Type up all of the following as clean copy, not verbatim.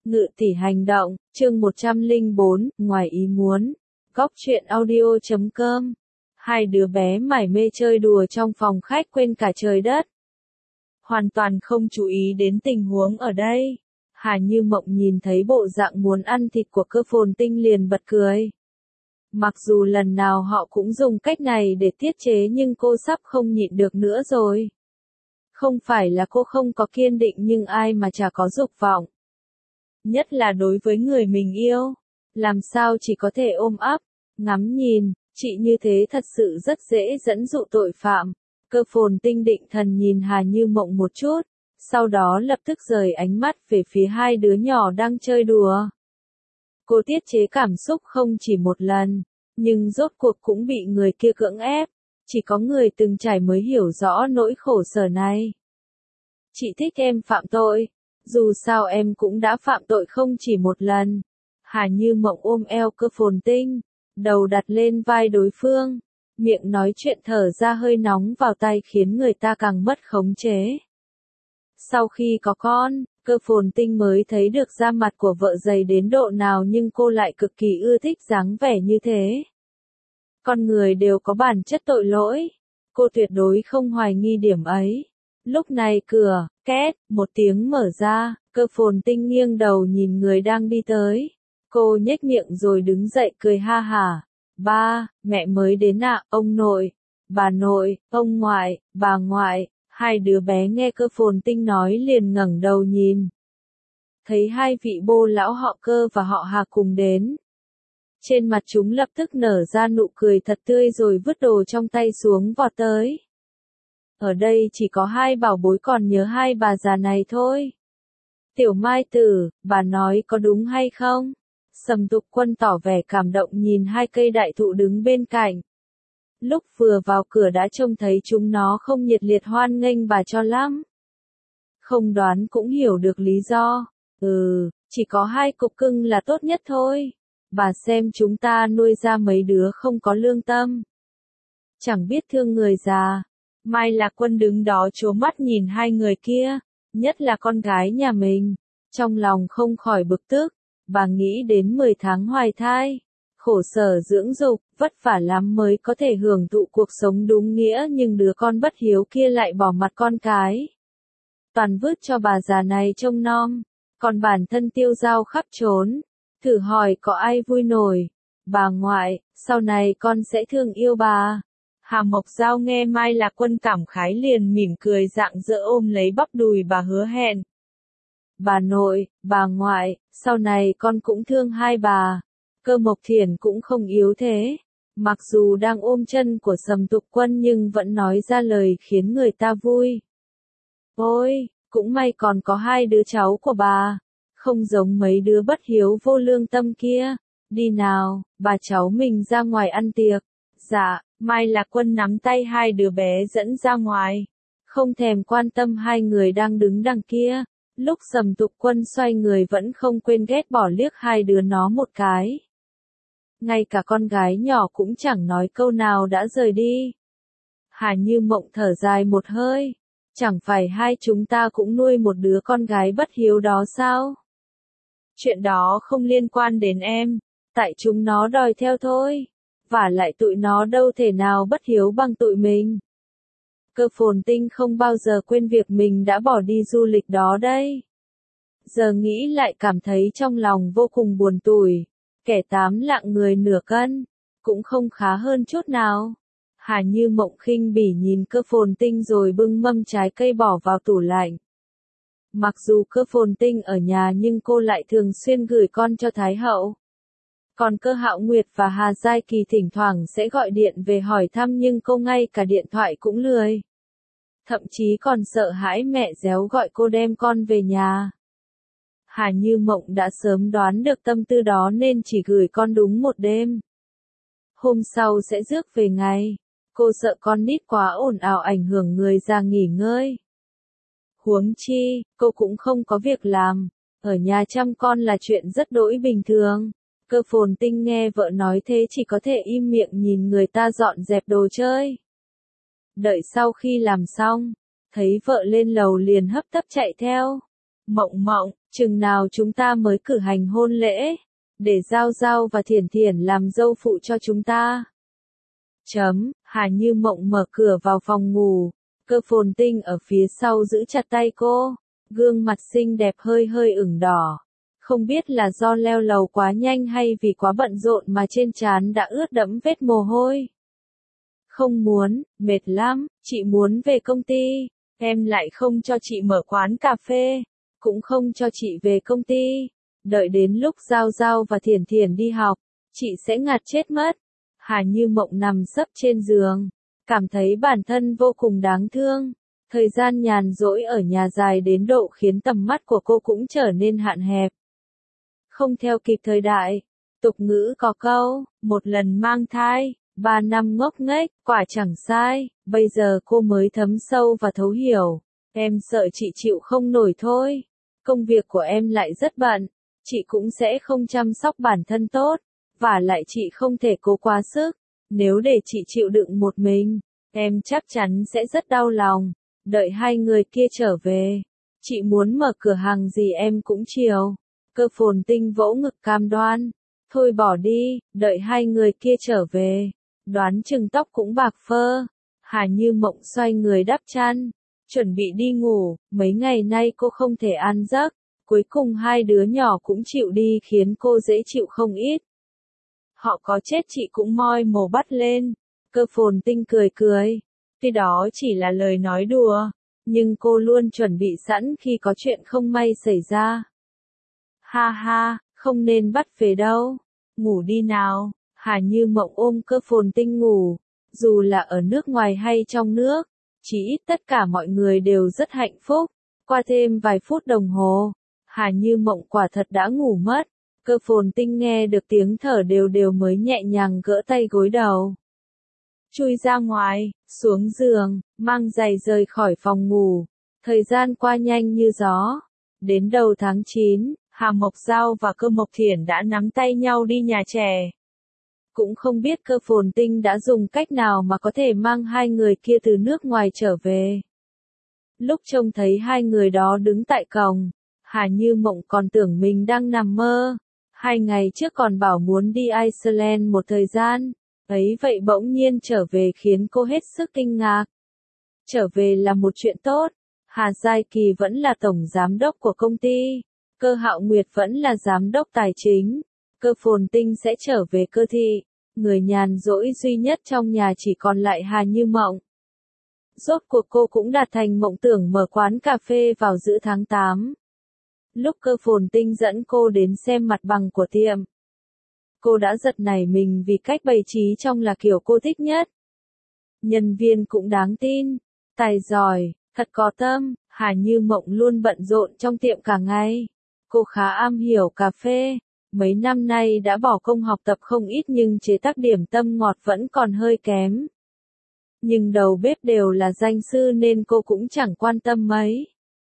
Ngự tỷ hành động, chương 104, ngoài ý muốn. Góc truyện audio.com. Hai đứa bé mải mê chơi đùa trong phòng khách quên cả trời đất. Hoàn toàn không chú ý đến tình huống ở đây. Hà Như Mộng nhìn thấy bộ dạng muốn ăn thịt của Cơ Phồn Tinh liền bật cười. Mặc dù lần nào họ cũng dùng cách này để tiết chế nhưng cô sắp không nhịn được nữa rồi. Không phải là cô không có kiên định nhưng ai mà chả có dục vọng. Nhất là đối với người mình yêu. Làm sao chỉ có thể ôm ấp, ngắm nhìn, chị như thế thật sự rất dễ dẫn dụ tội phạm. Cơ Phồn Tinh định thần nhìn Hà Như Mộng một chút, sau đó lập tức rời ánh mắt về phía hai đứa nhỏ đang chơi đùa. Cô tiết chế cảm xúc không chỉ một lần, nhưng rốt cuộc cũng bị người kia cưỡng ép. Chỉ có người từng trải mới hiểu rõ nỗi khổ sở này. Chị thích em phạm tội. Dù sao em cũng đã phạm tội không chỉ một lần. Hà Như Mộng ôm eo Cơ Phồn Tinh, đầu đặt lên vai đối phương, miệng nói chuyện thở ra hơi nóng vào tai khiến người ta càng mất khống chế. Sau khi có con, Cơ Phồn Tinh mới thấy được da mặt của vợ dày đến độ nào nhưng cô lại cực kỳ ưa thích dáng vẻ như thế. Con người đều có bản chất tội lỗi. Cô tuyệt đối không hoài nghi điểm ấy. Lúc này cửa, két, một tiếng mở ra, Cơ Phồn Tinh nghiêng đầu nhìn người đang đi tới. Cô nhếch miệng rồi đứng dậy cười ha hả. Ba, mẹ mới đến ạ, ông nội, bà nội, ông ngoại, bà ngoại. Hai đứa bé nghe Cơ Phồn Tinh nói liền ngẩng đầu nhìn. Thấy hai vị bô lão họ Cơ và họ Hà cùng đến. Trên mặt chúng lập tức nở ra nụ cười thật tươi rồi vứt đồ trong tay xuống vọt tới. Ở đây chỉ có hai bảo bối còn nhớ hai bà già này thôi. Tiểu Mai Tử, bà nói có đúng hay không? Sầm Tục Quân tỏ vẻ cảm động nhìn hai cây đại thụ đứng bên cạnh. Lúc vừa vào cửa đã trông thấy chúng nó không nhiệt liệt hoan nghênh bà cho lắm. Không đoán cũng hiểu được lý do. Chỉ có hai cục cưng là tốt nhất thôi. Bà xem chúng ta nuôi ra mấy đứa không có lương tâm. Chẳng biết thương người già. Mai Lạc Quân đứng đó trố mắt nhìn hai người kia, nhất là con gái nhà mình. Trong lòng không khỏi bực tức, bà nghĩ đến 10 tháng hoài thai. Khổ sở dưỡng dục, vất vả lắm mới có thể hưởng thụ cuộc sống đúng nghĩa nhưng đứa con bất hiếu kia lại bỏ mặt con cái. Toàn vứt cho bà già này trông nom, còn bản thân tiêu dao khắp trốn. Thử hỏi có ai vui nổi. Bà ngoại, sau này con sẽ thương yêu bà. Hà Mộc Giao nghe Mai Lạc Quân cảm khái liền mỉm cười rạng rỡ ôm lấy bắp đùi bà hứa hẹn. Bà nội, bà ngoại, sau này con cũng thương hai bà. Cơ Mộc Thiển cũng không yếu thế. Mặc dù đang ôm chân của Sầm Tục Quân nhưng vẫn nói ra lời khiến người ta vui. Ôi, cũng may còn có hai đứa cháu của bà. Không giống mấy đứa bất hiếu vô lương tâm kia. Đi nào, bà cháu mình ra ngoài ăn tiệc. Dạ, Mai Lạc Quân nắm tay hai đứa bé dẫn ra ngoài. Không thèm quan tâm hai người đang đứng đằng kia. Lúc Sầm Tục Quân xoay người vẫn không quên ghét bỏ liếc hai đứa nó một cái. Ngay cả con gái nhỏ cũng chẳng nói câu nào đã rời đi. Hà Như Mộng thở dài một hơi. Chẳng phải hai chúng ta cũng nuôi một đứa con gái bất hiếu đó sao? Chuyện đó không liên quan đến em. Tại chúng nó đòi theo thôi. Vả lại tụi nó đâu thể nào bất hiếu bằng tụi mình. Cơ Phồn Tinh không bao giờ quên việc mình đã bỏ đi du lịch đó đây. Giờ nghĩ lại cảm thấy trong lòng vô cùng buồn tủi. Kẻ 8 lạng người nửa cân, cũng không khá hơn chút nào. Hà Như Mộng khinh bỉ nhìn Cơ Phồn Tinh rồi bưng mâm trái cây bỏ vào tủ lạnh. Mặc dù Cơ Phồn Tinh ở nhà nhưng cô lại thường xuyên gửi con cho Thái Hậu. Còn Cơ Hạo Nguyệt và Hà Giai Kỳ thỉnh thoảng sẽ gọi điện về hỏi thăm nhưng cô ngay cả điện thoại cũng lười. Thậm chí còn sợ hãi mẹ réo gọi cô đem con về nhà. Hà Như Mộng đã sớm đoán được tâm tư đó nên chỉ gửi con đúng một đêm. Hôm sau sẽ rước về ngay. Cô sợ con nít quá ồn ào ảnh hưởng người già nghỉ ngơi. Huống chi, cô cũng không có việc làm. Ở nhà chăm con là chuyện rất đỗi bình thường. Cơ Phồn Tinh nghe vợ nói thế chỉ có thể im miệng nhìn người ta dọn dẹp đồ chơi. Đợi sau khi làm xong, thấy vợ lên lầu liền hấp tấp chạy theo. Mộng Mộng, chừng nào chúng ta mới cử hành hôn lễ, để Giao Giao và Thiển Thiển làm dâu phụ cho chúng ta. Hà Như Mộng mở cửa vào phòng ngủ, Cơ Phồn Tinh ở phía sau giữ chặt tay cô, gương mặt xinh đẹp hơi hơi ửng đỏ. Không biết là do leo lầu quá nhanh hay vì quá bận rộn mà trên trán đã ướt đẫm vết mồ hôi. Không muốn, mệt lắm, chị muốn về công ty, em lại không cho chị mở quán cà phê, cũng không cho chị về công ty. Đợi đến lúc Giao Giao và Thiển Thiển đi học, chị sẽ ngạt chết mất. Hà Như Mộng nằm sấp trên giường, cảm thấy bản thân vô cùng đáng thương. Thời gian nhàn rỗi ở nhà dài đến độ khiến tầm mắt của cô cũng trở nên hạn hẹp. Không theo kịp thời đại, tục ngữ có câu, một lần mang thai, 3 năm ngốc nghếch, quả chẳng sai, bây giờ cô mới thấm sâu và thấu hiểu. Em sợ chị chịu không nổi thôi. Công việc của em lại rất bận, chị cũng sẽ không chăm sóc bản thân tốt, và lại chị không thể cố quá sức. Nếu để chị chịu đựng một mình, em chắc chắn sẽ rất đau lòng. Đợi hai người kia trở về, chị muốn mở cửa hàng gì em cũng chiều. Cơ Phồn Tinh vỗ ngực cam đoan. Thôi bỏ đi, đợi hai người kia trở về. Đoán chừng tóc cũng bạc phơ. Hà Như Mộng xoay người đắp chăn, chuẩn bị đi ngủ. Mấy ngày nay cô không thể ăn giấc. Cuối cùng hai đứa nhỏ cũng chịu đi khiến cô dễ chịu không ít. Họ có chết chị cũng moi mổ bắt lên. Cơ Phồn Tinh cười cười. Tuy đó chỉ là lời nói đùa, nhưng cô luôn chuẩn bị sẵn khi có chuyện không may xảy ra. Ha ha, không nên bắt về đâu. Ngủ đi nào. Hà Như Mộng ôm Cơ Phồn Tinh ngủ. Dù là ở nước ngoài hay trong nước, chỉ ít tất cả mọi người đều rất hạnh phúc. Qua thêm vài phút đồng hồ, Hà Như Mộng quả thật đã ngủ mất. Cơ Phồn Tinh nghe được tiếng thở đều đều mới nhẹ nhàng gỡ tay gối đầu. Chui ra ngoài, xuống giường, mang giày rời khỏi phòng ngủ. Thời gian qua nhanh như gió. Đến đầu tháng 9, Hà Mộc Giao và Cơ Mộc Thiển đã nắm tay nhau đi nhà trẻ. Cũng không biết Cơ Phồn Tinh đã dùng cách nào mà có thể mang hai người kia từ nước ngoài trở về. Lúc trông thấy hai người đó đứng tại cổng, Hà Như Mộng còn tưởng mình đang nằm mơ. 2 ngày trước còn bảo muốn đi Iceland một thời gian, ấy vậy bỗng nhiên trở về khiến cô hết sức kinh ngạc. Trở về là một chuyện tốt, Hà Giai Kỳ vẫn là tổng giám đốc của công ty, Cơ Hạo Nguyệt vẫn là giám đốc tài chính, Cơ Phồn Tinh sẽ trở về Cơ thị, người nhàn rỗi duy nhất trong nhà chỉ còn lại Hà Như Mộng. Rốt cuộc cô cũng đạt thành mộng tưởng mở quán cà phê vào giữa tháng 8. Lúc Cơ Phồn Tinh dẫn cô đến xem mặt bằng của tiệm, cô đã giật nảy mình vì cách bày trí trông là kiểu cô thích nhất. Nhân viên cũng đáng tin, tài giỏi, thật có tâm. Hà Như Mộng luôn bận rộn trong tiệm cả ngày. Cô khá am hiểu cà phê, mấy năm nay đã bỏ công học tập không ít nhưng chế tác điểm tâm ngọt vẫn còn hơi kém. Nhưng đầu bếp đều là danh sư nên cô cũng chẳng quan tâm mấy.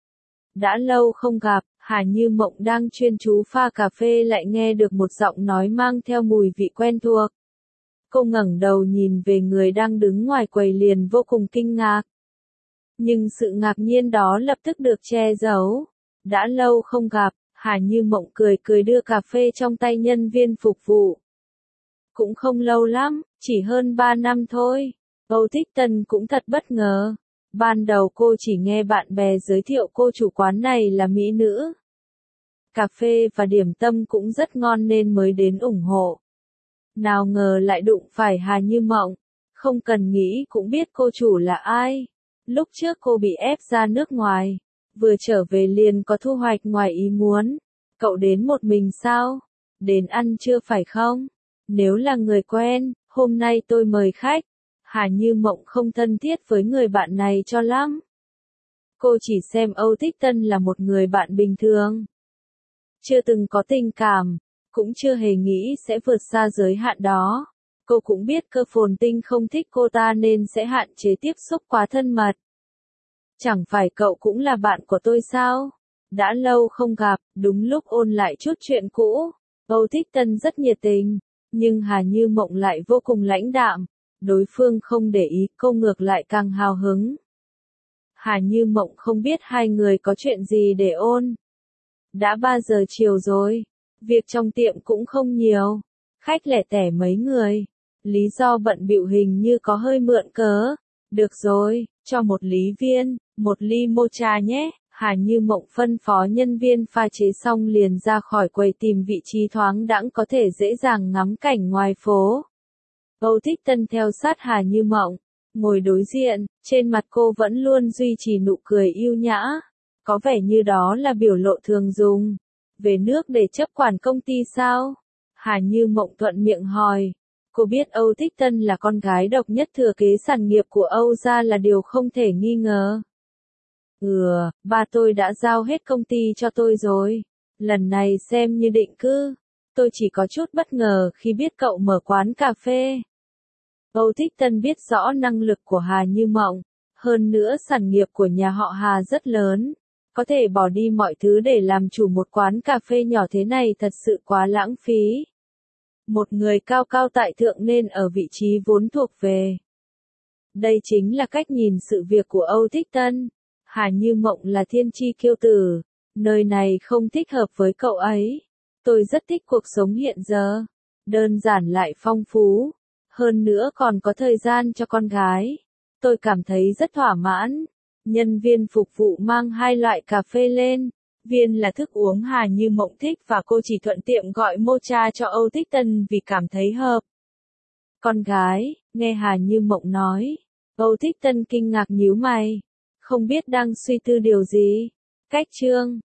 Đã lâu không gặp, Hà Như Mộng đang chuyên chú pha cà phê lại nghe được một giọng nói mang theo mùi vị quen thuộc. Cô ngẩng đầu nhìn về người đang đứng ngoài quầy liền vô cùng kinh ngạc. Nhưng sự ngạc nhiên đó lập tức được che giấu. Đã lâu không gặp, Hà Như Mộng cười cười đưa cà phê trong tay nhân viên phục vụ. Cũng không lâu lắm, chỉ hơn 3 năm thôi. Âu Thích Tân cũng thật bất ngờ. Ban đầu cô chỉ nghe bạn bè giới thiệu cô chủ quán này là mỹ nữ. Cà phê và điểm tâm cũng rất ngon nên mới đến ủng hộ. Nào ngờ lại đụng phải Hà Như Mộng. Không cần nghĩ cũng biết cô chủ là ai. Lúc trước cô bị ép ra nước ngoài. Vừa trở về liền có thu hoạch ngoài ý muốn. Cậu đến một mình sao? Đến ăn chưa phải không? Nếu là người quen, hôm nay tôi mời khách. Hà Như Mộng không thân thiết với người bạn này cho lắm. Cô chỉ xem Âu Thích Tân là một người bạn bình thường. Chưa từng có tình cảm, cũng chưa hề nghĩ sẽ vượt xa giới hạn đó. Cô cũng biết Cơ Phồn Tinh không thích cô ta nên sẽ hạn chế tiếp xúc quá thân mật. Chẳng phải cậu cũng là bạn của tôi sao? Đã lâu không gặp, đúng lúc ôn lại chút chuyện cũ. Âu Thích Tân rất nhiệt tình, nhưng Hà Như Mộng lại vô cùng lãnh đạm. Đối phương không để ý, cô ngược lại càng hào hứng. Hà Như Mộng không biết hai người có chuyện gì để ôn. Đã 3 giờ chiều rồi. Việc trong tiệm cũng không nhiều. Khách lẻ tẻ mấy người. Lý do bận bịu hình như có hơi mượn cớ. Được rồi, cho một lý viên, một ly mocha nhé. Hà Như Mộng phân phó nhân viên pha chế xong liền ra khỏi quầy tìm vị trí thoáng đãng có thể dễ dàng ngắm cảnh ngoài phố. Âu Thích Tân theo sát Hà Như Mộng, ngồi đối diện, trên mặt cô vẫn luôn duy trì nụ cười yêu nhã. Có vẻ như đó là biểu lộ thường dùng. Về nước để chấp quản công ty sao? Hà Như Mộng thuận miệng hỏi. Cô biết Âu Thích Tân là con gái độc nhất thừa kế sản nghiệp của Âu gia là điều không thể nghi ngờ. Ba tôi đã giao hết công ty cho tôi rồi. Lần này xem như định cư. Tôi chỉ có chút bất ngờ khi biết cậu mở quán cà phê. Âu Thích Tân biết rõ năng lực của Hà Như Mộng. Hơn nữa sản nghiệp của nhà họ Hà rất lớn. Có thể bỏ đi mọi thứ để làm chủ một quán cà phê nhỏ thế này thật sự quá lãng phí. Một người cao cao tại thượng nên ở vị trí vốn thuộc về. Đây chính là cách nhìn sự việc của Âu Thích Tân. Hà Như Mộng là thiên chi kiêu tử. Nơi này không thích hợp với cậu ấy. Tôi rất thích cuộc sống hiện giờ. Đơn giản lại phong phú. Hơn nữa còn có thời gian cho con gái. Tôi cảm thấy rất thỏa mãn. Nhân viên phục vụ mang 2 loại cà phê lên. Viên là thức uống Hà Như Mộng thích và cô chỉ thuận tiện gọi mocha cho Âu Thích Tân vì cảm thấy hợp. Con gái, nghe Hà Như Mộng nói. Âu Thích Tân kinh ngạc nhíu mày. Không biết đang suy tư điều gì. Cách chương